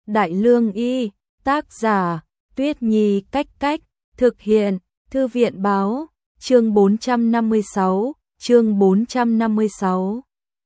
Đại Lương Y, tác giả, Tuyết Nhi Cách Cách, thực hiện, Thư viện Báo, chương 456, chương 456.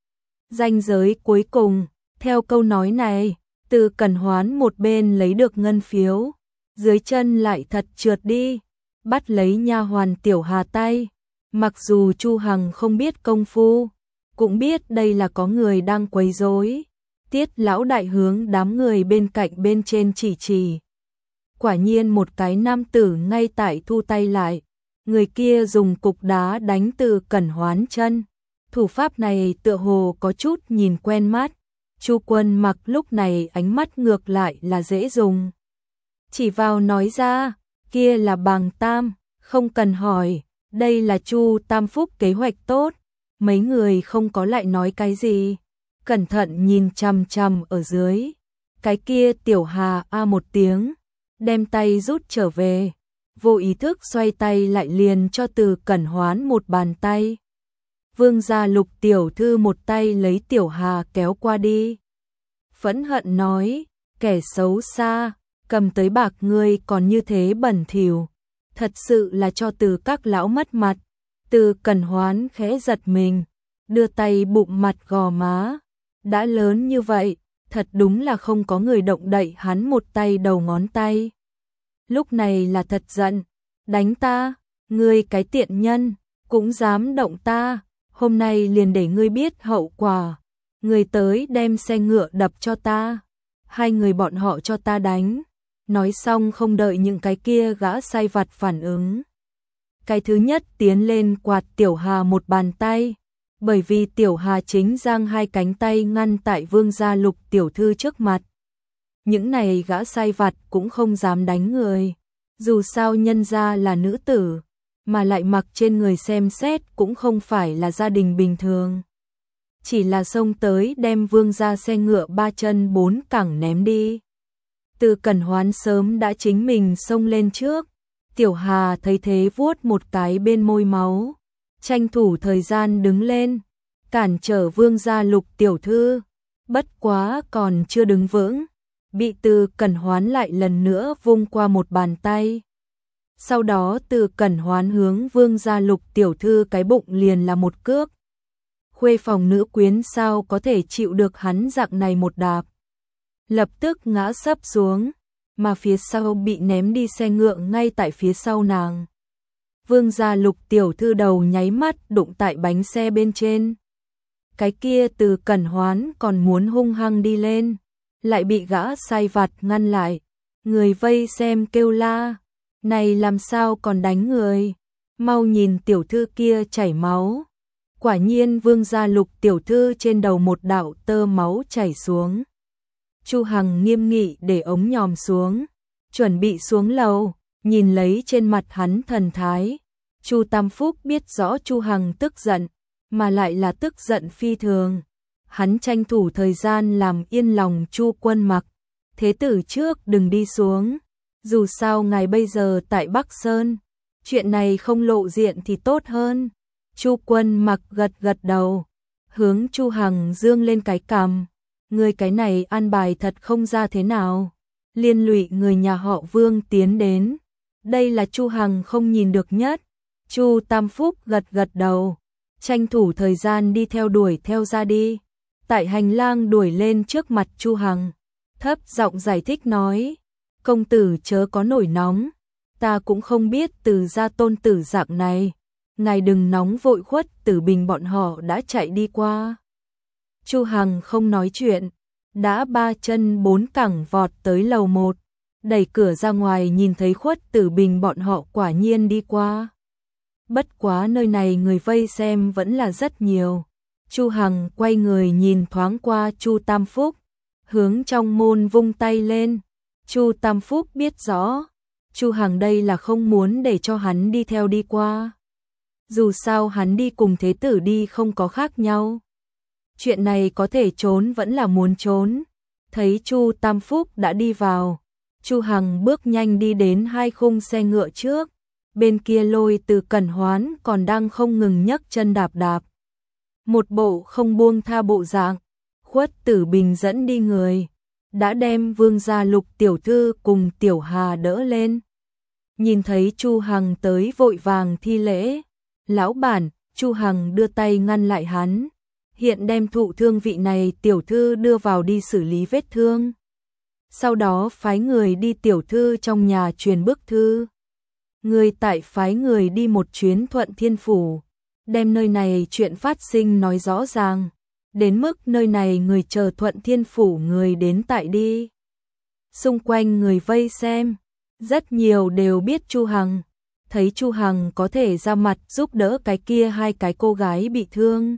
Ranh giới cuối cùng, theo câu nói này, Từ Cẩn Hoán một bên lấy được ngân phiếu, dưới chân lại thật trượt đi, bắt lấy nha hoàn Tiểu Hà tay. Mặc dù Chu Hằng không biết công phu, cũng biết đây là có người đang quấy rối. Tiết lão đại hướng đám người bên cạnh bên trên chỉ. Quả nhiên một cái nam tử ngay tại thu tay lại, người kia dùng cục đá đánh Từ Cẩn Hoán chân. Thủ pháp này tựa hồ có chút nhìn quen mắt. Chu Quân Mặc lúc này ánh mắt ngược lại là dễ dùng. Chỉ vào nói ra, kia là Bàng Tam, không cần hỏi, đây là Chu Tam Phúc kế hoạch tốt. Mấy người không có lại nói cái gì, cẩn thận nhìn chằm chằm ở dưới. Cái kia Tiểu Hà a một tiếng, đem tay rút trở về, vô ý thức xoay tay lại liền cho Từ Cẩn Hoán một bàn tay. Vương gia Lục tiểu thư một tay lấy Tiểu Hà kéo qua đi. Phẫn hận nói, kẻ xấu xa, cầm tới bạc ngươi còn như thế bẩn thỉu, thật sự là cho Từ các lão mất mặt. Từ Cẩn Hoán khẽ giật mình, đưa tay bụng mặt gò má. Đã lớn như vậy, thật đúng là không có người động đậy hắn một tay đầu ngón tay. Lúc này là thật giận, đánh ta, ngươi cái tiện nhân, cũng dám động ta, hôm nay liền để ngươi biết hậu quả. Ngươi tới đem xe ngựa đập cho ta, hai người bọn họ cho ta đánh. Nói xong không đợi những cái kia gã sai vặt phản ứng. Cái thứ nhất tiến lên quạt Tiểu Hà một bàn tay, bởi vì Tiểu Hà chính giang hai cánh tay ngăn tại Vương gia Lục tiểu thư trước mặt. Những này gã sai vặt cũng không dám đánh người, dù sao nhân gia là nữ tử, mà lại mặc trên người xem xét cũng không phải là gia đình bình thường. Chỉ là xông tới đem Vương gia xe ngựa ba chân bốn cẳng ném đi. Từ Cẩn Hoán sớm đã chính mình xông lên trước. Tiểu Hà thấy thế vuốt một cái bên môi máu, tranh thủ thời gian đứng lên, cản trở Vương gia Lục tiểu thư. Bất quá còn chưa đứng vững, bị Từ Cẩn Hoán lại lần nữa vung qua một bàn tay. Sau đó Từ Cẩn Hoán hướng Vương gia Lục tiểu thư cái bụng liền là một cước. Khuê phòng nữ quyến sao có thể chịu được hắn dạng này một đạp. Lập tức ngã sấp xuống, mà phía sau bị ném đi xe ngựa ngay tại phía sau nàng. Vương gia Lục tiểu thư đầu nháy mắt đụng tại bánh xe bên trên. Cái kia Từ Cẩn Hoán còn muốn hung hăng đi lên, lại bị gã sai vặt ngăn lại. Người vây xem kêu la, này làm sao còn đánh người, mau nhìn tiểu thư kia chảy máu. Quả nhiên Vương gia Lục tiểu thư trên đầu một đạo tơ máu chảy xuống. Chu Hằng nghiêm nghị để ống nhòm xuống, chuẩn bị xuống lầu, nhìn lấy trên mặt hắn thần thái. Chu Tam Phúc biết rõ Chu Hằng tức giận, mà lại là tức giận phi thường. Hắn tranh thủ thời gian làm yên lòng Chu Quân Mặc. Thế tử trước đừng đi xuống, dù sao ngài bây giờ tại Bắc Sơn, chuyện này không lộ diện thì tốt hơn. Chu Quân Mặc gật gật đầu, hướng Chu Hằng dương lên cái cằm. Người cái này an bài thật không ra thế nào, liên lụy người nhà họ Vương tiến đến. Đây là Chu Hằng không nhìn được nhất. Chu Tam Phúc gật gật đầu, tranh thủ thời gian đi theo đuổi theo ra đi. Tại hành lang đuổi lên trước mặt Chu Hằng, thấp giọng giải thích nói, công tử chớ có nổi nóng, ta cũng không biết Từ gia tôn tử dạng này, ngài đừng nóng vội, Khuất Tử Bình bọn họ đã chạy đi qua. Chu Hằng không nói chuyện, đã ba chân bốn cẳng vọt tới lầu 1, đẩy cửa ra ngoài nhìn thấy Khuất Tử Bình bọn họ quả nhiên đi qua. Bất quá nơi này người vây xem vẫn là rất nhiều. Chu Hằng quay người nhìn thoáng qua Chu Tam Phúc, hướng trong môn vung tay lên. Chu Tam Phúc biết rõ, Chu Hằng đây là không muốn để cho hắn đi theo đi qua. Dù sao hắn đi cùng thế tử đi không có khác nhau. Chuyện này có thể trốn vẫn là muốn trốn. Thấy Chu Tam Phúc đã đi vào, Chu Hằng bước nhanh đi đến hai khung xe ngựa trước. Bên kia Lôi Từ Cẩn Hoán còn đang không ngừng nhấc chân đạp đạp. Một bộ không buông tha bộ dạng. Khuất Tử Bình dẫn đi người, đã đem Vương gia Lục tiểu thư cùng Tiểu Hà đỡ lên. Nhìn thấy Chu Hằng tới vội vàng thi lễ. Lão bản, Chu Hằng đưa tay ngăn lại hắn. Hiện đem thụ thương vị này tiểu thư đưa vào đi xử lý vết thương. Sau đó phái người đi tiểu thư trong nhà truyền bức thư. Người tại phái người đi một chuyến Thuận Thiên Phủ. Đem nơi này chuyện phát sinh nói rõ ràng. Đến mức nơi này người chờ Thuận Thiên Phủ người đến tại đi. Xung quanh người vây xem. Rất nhiều đều biết Chu Hằng. Thấy Chu Hằng có thể ra mặt giúp đỡ cái kia hai cái cô gái bị thương.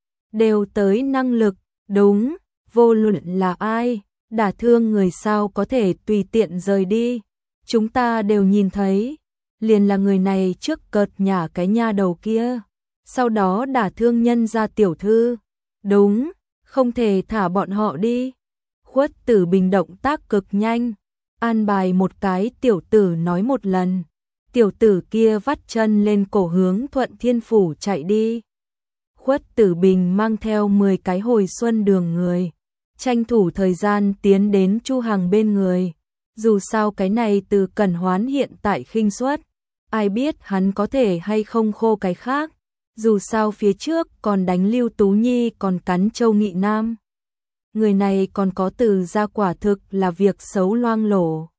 Đều tới năng lực, đúng, vô luận là ai, đả thương người sao có thể tùy tiện rời đi. Chúng ta đều nhìn thấy, liền là người này trước cợt nhả cái nha đầu kia, sau đó đả thương nhân gia tiểu thư. Đúng, không thể thả bọn họ đi. Khuất Tử Bình động tác cực nhanh, an bài một cái tiểu tử nói một lần. Tiểu tử kia vắt chân lên cổ hướng Thuận Thiên Phủ chạy đi. Khuất Tử Bình mang theo 10 cái hồi xuân đường người, tranh thủ thời gian tiến đến Chu Hằng bên người. Dù sao cái này Từ Cẩn Hoán hiện tại khinh suất, ai biết hắn có thể hay không khô cái khác. Dù sao phía trước còn đánh Lưu Tú Nhi còn cắn Châu Nghị Nam. Người này còn có Từ gia quả thực là việc xấu loang lổ.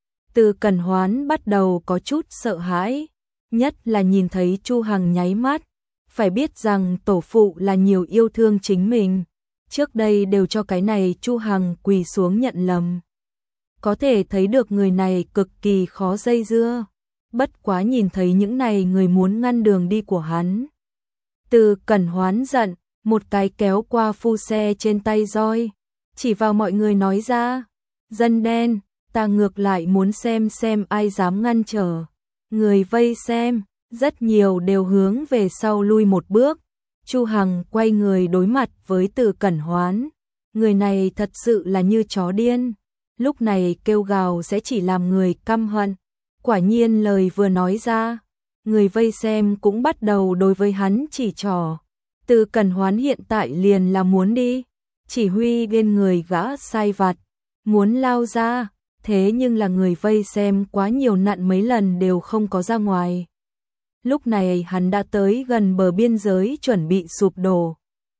Từ Cẩn Hoán bắt đầu có chút sợ hãi, nhất là nhìn thấy Chu Hằng nháy mắt. Phải biết rằng tổ phụ là nhiều yêu thương chính mình, trước đây đều cho cái này Chu Hằng quỳ xuống nhận lầm. Có thể thấy được người này cực kỳ khó dây dưa, bất quá nhìn thấy những này người muốn ngăn đường đi của hắn. Từ Cẩn Hoán giận, một cái kéo qua phu xe trên tay roi, chỉ vào mọi người nói ra, dân đen, ta ngược lại muốn xem ai dám ngăn trở. Người vây xem, rất nhiều đều hướng về sau lui một bước. Chu Hằng quay người đối mặt với Từ Cẩn Hoán. Người này thật sự là như chó điên. Lúc này kêu gào sẽ chỉ làm người căm hận. Quả nhiên lời vừa nói ra, người vây xem cũng bắt đầu đối với hắn chỉ trỏ. Từ Cẩn Hoán hiện tại liền là muốn đi. Chỉ huy bên người gã sai vặt, muốn lao ra. Thế nhưng là người vây xem quá nhiều nặn mấy lần đều không có ra ngoài. Lúc này hắn đã tới gần bờ biên giới chuẩn bị sụp đổ.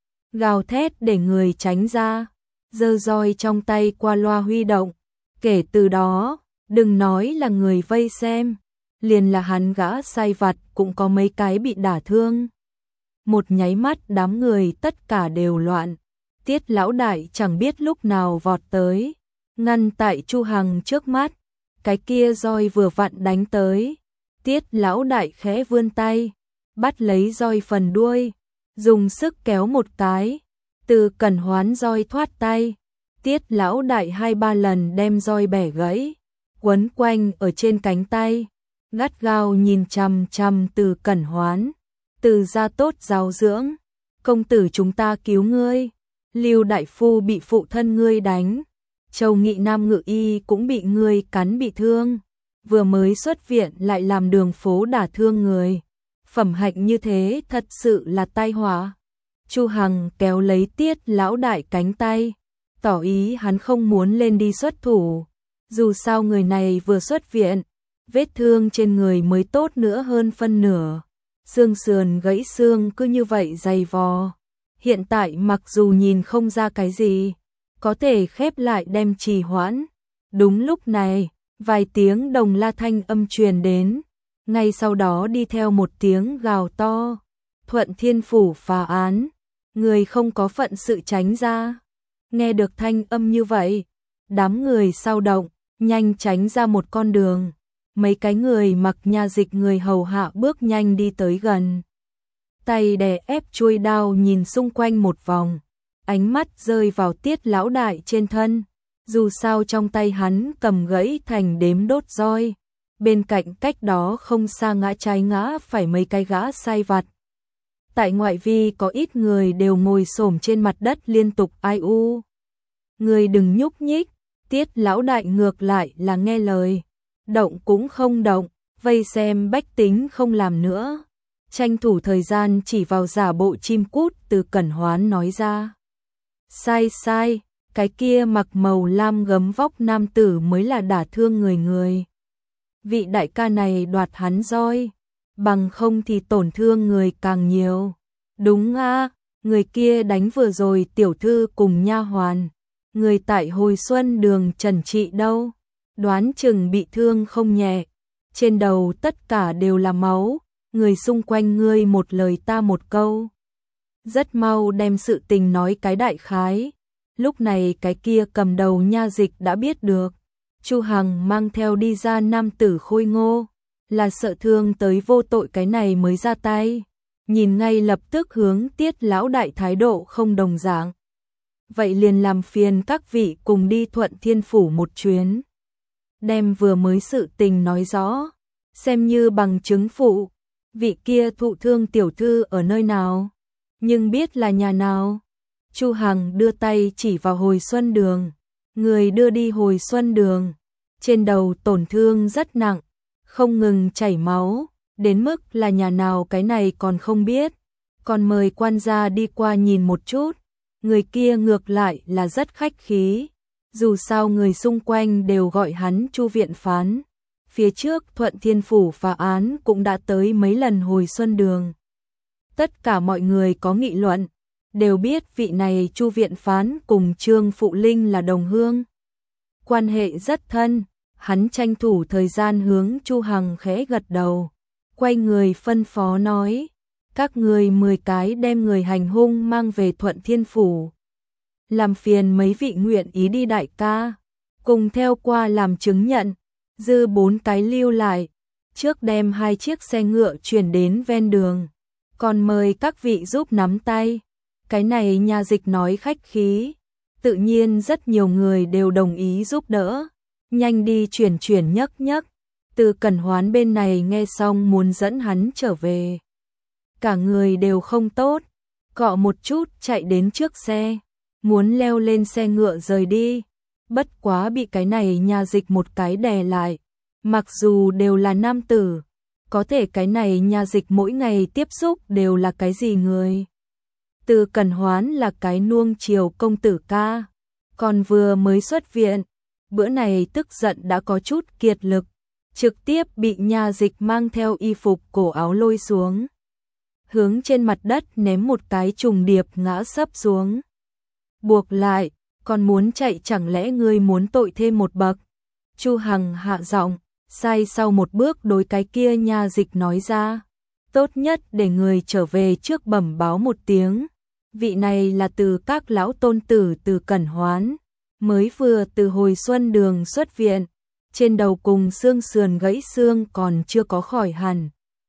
Gào thét để người tránh ra, giơ roi trong tay qua loa huy động. Kể từ đó, đừng nói là người vây xem, liền là hắn gã sai vặt cũng có mấy cái bị đả thương. Một nháy mắt đám người tất cả đều loạn. Tiết lão đại chẳng biết lúc nào vọt tới, ngăn tại Chu Hằng trước mắt. Cái kia roi vừa vặn đánh tới. Tiết lão đại khẽ vươn tay, bắt lấy roi phần đuôi, dùng sức kéo một cái. Từ Cẩn Hoán roi thoát tay. Tiết lão đại 2-3 lần đem roi bẻ gãy, quấn quanh ở trên cánh tay, gắt gao nhìn chằm chằm Từ Cẩn Hoán. Từ gia tốt giáo dưỡng, công tử chúng ta cứu ngươi. Lưu đại phu bị phụ thân ngươi đánh, Châu Nghị Nam ngự y cũng bị ngươi cắn bị thương, vừa mới xuất viện lại làm đường phố đả thương người. Phẩm hạnh như thế thật sự là tai họa. Chu Hằng kéo lấy Tiết lão đại cánh tay, tỏ ý hắn không muốn lên đi xuất thủ. Dù sao người này vừa xuất viện, vết thương trên người mới tốt nữa hơn phân nửa. Xương sườn gãy xương cứ như vậy dày vò. Hiện tại mặc dù nhìn không ra cái gì, có thể khép lại đem trì hoãn. Đúng lúc này, vài tiếng đồng la thanh âm truyền đến, ngay sau đó đi theo một tiếng gào to. Thuận Thiên Phủ phá án, người không có phận sự tránh ra. Nghe được thanh âm như vậy, đám người sao động, nhanh tránh ra một con đường. Mấy cái người mặc nha dịch người hầu hạ bước nhanh đi tới gần. Tay đè ép chuôi đao nhìn xung quanh một vòng, ánh mắt rơi vào Tiết lão đại trên thân. Dù sao trong tay hắn cầm gãy thành đếm đốt roi, bên cạnh cách đó không xa ngã trái ngã phải mấy cái gã sai vặt. Tại ngoại vi có ít người đều ngồi xổm trên mặt đất liên tục ai u. Người đừng nhúc nhích. Tiết lão đại ngược lại là nghe lời, động cũng không động, vây xem bách tính không làm nữa. Tranh thủ thời gian chỉ vào giả bộ chim cút Từ Cẩn Hoán nói ra. Sai sai, cái kia mặc màu lam gấm vóc nam tử mới là đả thương người. Vị đại ca này đoạt hắn roi, bằng không thì tổn thương người càng nhiều. Đúng a, người kia đánh vừa rồi tiểu thư cùng nha hoàn, người tại Hồi Xuân Đường trần trị đâu, đoán chừng bị thương không nhẹ, trên đầu tất cả đều là máu, người xung quanh ngươi một lời ta một câu. Rất mau đem sự tình nói cái đại khái. Lúc này cái kia cầm đầu nha dịch đã biết được, Chu Hằng mang theo đi ra nam tử khôi ngô, là sợ thương tới vô tội cái này mới ra tay, nhìn ngay lập tức hướng Tiết lão đại thái độ không đồng dạng. Vậy liền làm phiền các vị cùng đi Thuận Thiên phủ một chuyến, đem vừa mới sự tình nói rõ, xem như bằng chứng phụ, vị kia thụ thương tiểu thư ở nơi nào, nhưng biết là nhà nào. Chu Hằng đưa tay chỉ vào Hồi Xuân Đường, người đưa đi Hồi Xuân Đường, trên đầu tổn thương rất nặng, không ngừng chảy máu, đến mức là nhà nào cái này còn không biết, còn mời quan gia đi qua nhìn một chút. Người kia ngược lại là rất khách khí, dù sao người xung quanh đều gọi hắn Chu viện phán, phía trước Thuận Thiên phủ phá án cũng đã tới mấy lần Hồi Xuân Đường. Tất cả mọi người có nghị luận, đều biết vị này Chu viện phán cùng Trương Phụ Linh là đồng hương, quan hệ rất thân. Hắn tranh thủ thời gian hướng Chu Hằng khẽ gật đầu, quay người phân phó nói, các người 10 cái đem người hành hung mang về Thuận Thiên phủ, làm phiền mấy vị nguyện ý đi đại ca, cùng theo qua làm chứng nhận, dư 4 cái lưu lại, trước đem 2 chiếc xe ngựa chuyển đến ven đường, còn mời các vị giúp nắm tay. Cái này nha dịch nói khách khí, tự nhiên rất nhiều người đều đồng ý giúp đỡ. Nhanh đi chuyển nhấc. Từ Cẩn Hoán bên này nghe xong muốn dẫn hắn trở về. Cả người đều không tốt, cọ một chút chạy đến trước xe, muốn leo lên xe ngựa rời đi. Bất quá bị cái này nha dịch một cái đè lại. Mặc dù đều là nam tử, có thể cái này nha dịch mỗi ngày tiếp xúc đều là cái gì người. Từ Cẩn Hoán là cái nuông chiều công tử ca, còn vừa mới xuất viện. Bữa này tức giận đã có chút kiệt lực, trực tiếp bị nha dịch mang theo y phục cổ áo lôi xuống, hướng trên mặt đất ném một cái trùng điệp ngã sấp xuống. Buộc lại, còn muốn chạy chẳng lẽ ngươi muốn tội thêm một bậc? Chu Hằng hạ giọng, sai sau một bước đối cái kia nha dịch nói ra, tốt nhất để người trở về trước bẩm báo một tiếng, vị này là từ các lão tôn tử Từ Cẩn Hoán. Mới vừa từ Hồi Xuân Đường xuất viện, trên đầu cùng xương sườn gãy xương còn chưa có khỏi hẳn.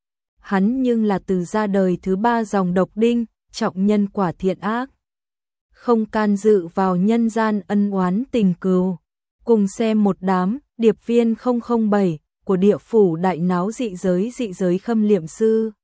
Hắn nhưng là từ ra đời thứ 3 dòng độc đinh, trọng nhân quả thiện ác. Không can dự vào nhân gian ân oán tình cừu. Cùng xem một đám, điệp viên 007 của địa phủ đại náo dị giới khâm liệm sư.